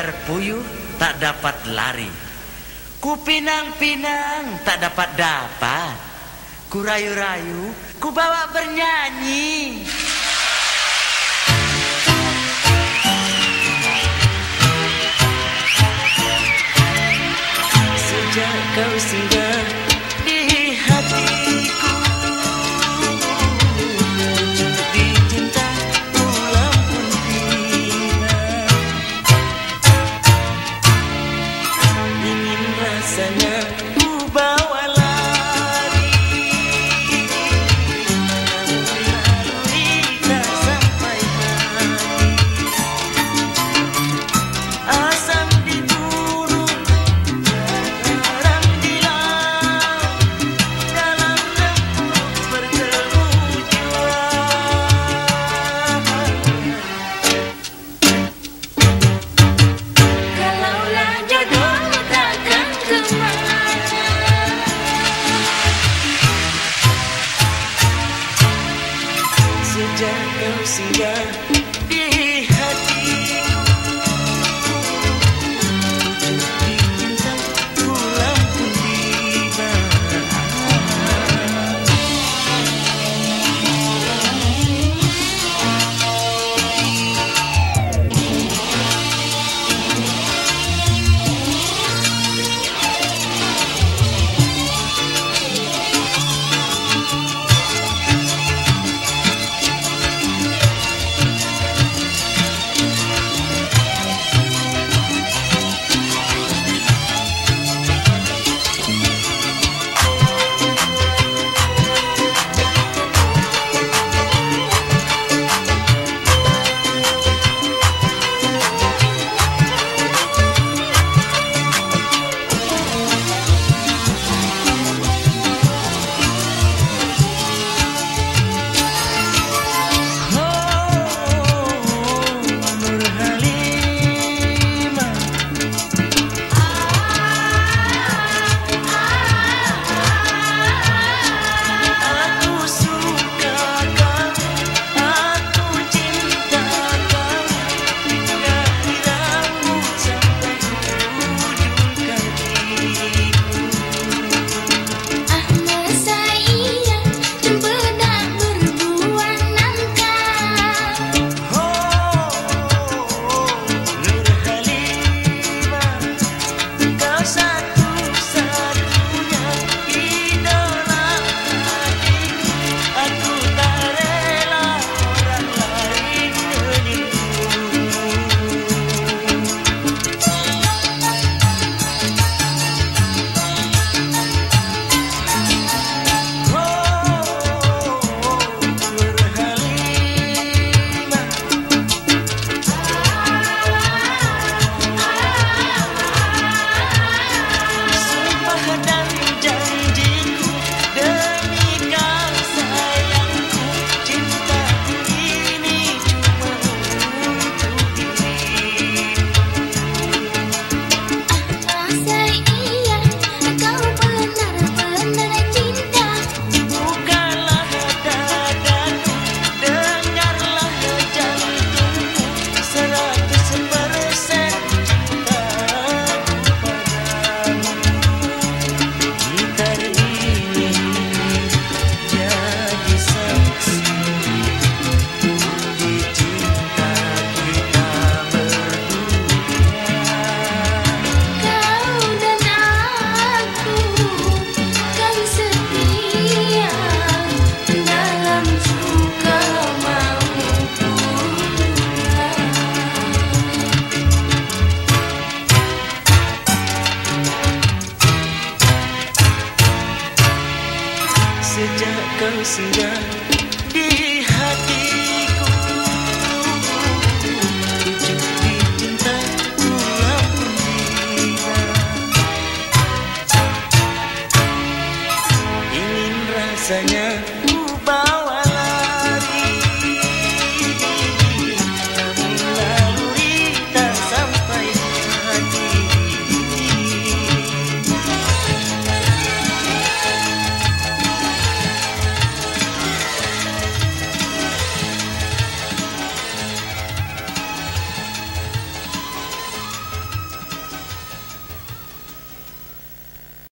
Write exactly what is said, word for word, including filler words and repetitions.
kejar puyuh tak dapat lari, ku pinang-pinang tak dapat dapat, ku rayu-rayu ku bawa bernyanyi. Sejak kau singgah di hatiku, judi cinta pulang pun tiba. Ingin rasanya ku bawa lari, namun lalui tak sampai hati. Asam di gunung, sejak kau singgah di hatiku, judi cinta pulang pun tiba. Sejak kau singgah di hatiku, judi cinta pulang pun tiba. Ingin rasanya